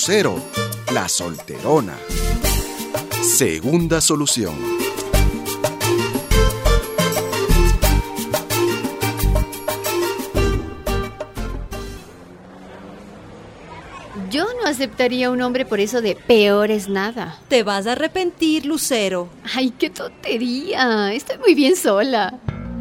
Lucero, la solterona. Segunda solución. Yo no aceptaría a un hombre por eso de peor es nada. Te vas a arrepentir, Lucero. ¡Ay, qué tontería! Estoy muy bien sola.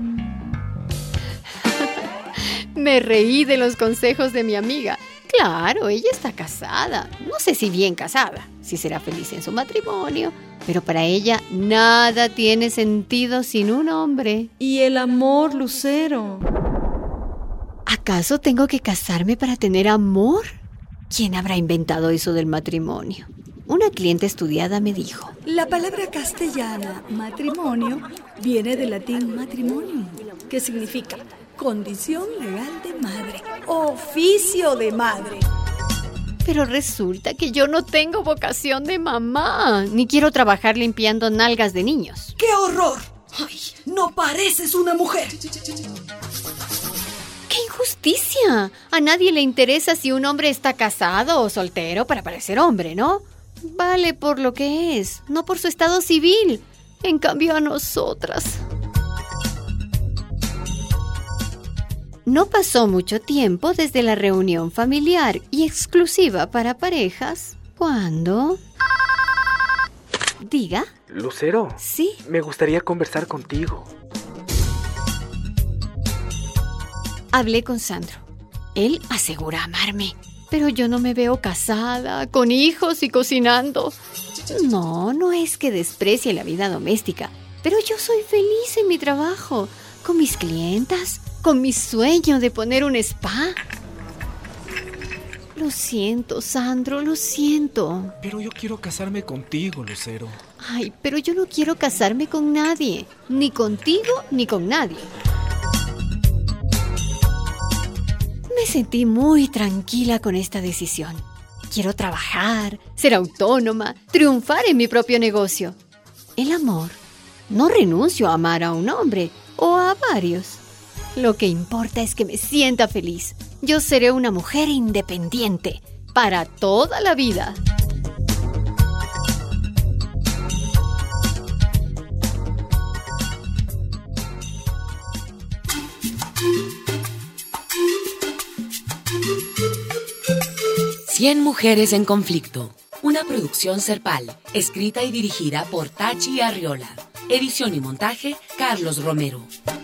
Me reí de los consejos de mi amiga. Claro, ella está casada. No sé si bien casada, si será feliz en su matrimonio, pero para ella nada tiene sentido sin un hombre. ¿Y el amor, Lucero? ¿Acaso tengo que casarme para tener amor? ¿Quién habrá inventado eso del matrimonio? Una cliente estudiada me dijo: la palabra castellana matrimonio viene del latín matrimonium, que significa condición legal de madre, oficio de madre. Pero resulta que yo no tengo vocación de mamá, ni quiero trabajar limpiando nalgas de niños. ¡Qué horror! ¡Ay, no pareces una mujer! ¡Qué injusticia! A nadie le interesa si un hombre está casado o soltero para parecer hombre, ¿no? Vale por lo que es, no por su estado civil. En cambio a nosotras... No pasó mucho tiempo desde la reunión familiar y exclusiva para parejas, cuando... Diga. Lucero. Sí. Me gustaría conversar contigo. Hablé con Sandro. Él asegura amarme, pero yo no me veo casada, con hijos y cocinando. No es que desprecie la vida doméstica, pero yo soy feliz en mi trabajo, con mis clientas, con mi sueño de poner un spa. Lo siento, Sandro, lo siento. Pero yo quiero casarme contigo, Lucero. Ay, pero yo no quiero casarme con nadie, ni contigo ni con nadie. Me sentí muy tranquila con esta decisión. Quiero trabajar, ser autónoma, triunfar en mi propio negocio. El amor. No renuncio a amar a un hombre o a varios. Lo que importa es que me sienta feliz. Yo seré una mujer independiente para toda la vida. Cien mujeres en conflicto. Una producción Serpal, escrita y dirigida por Tachi Arriola. Edición y montaje, Carlos Romero.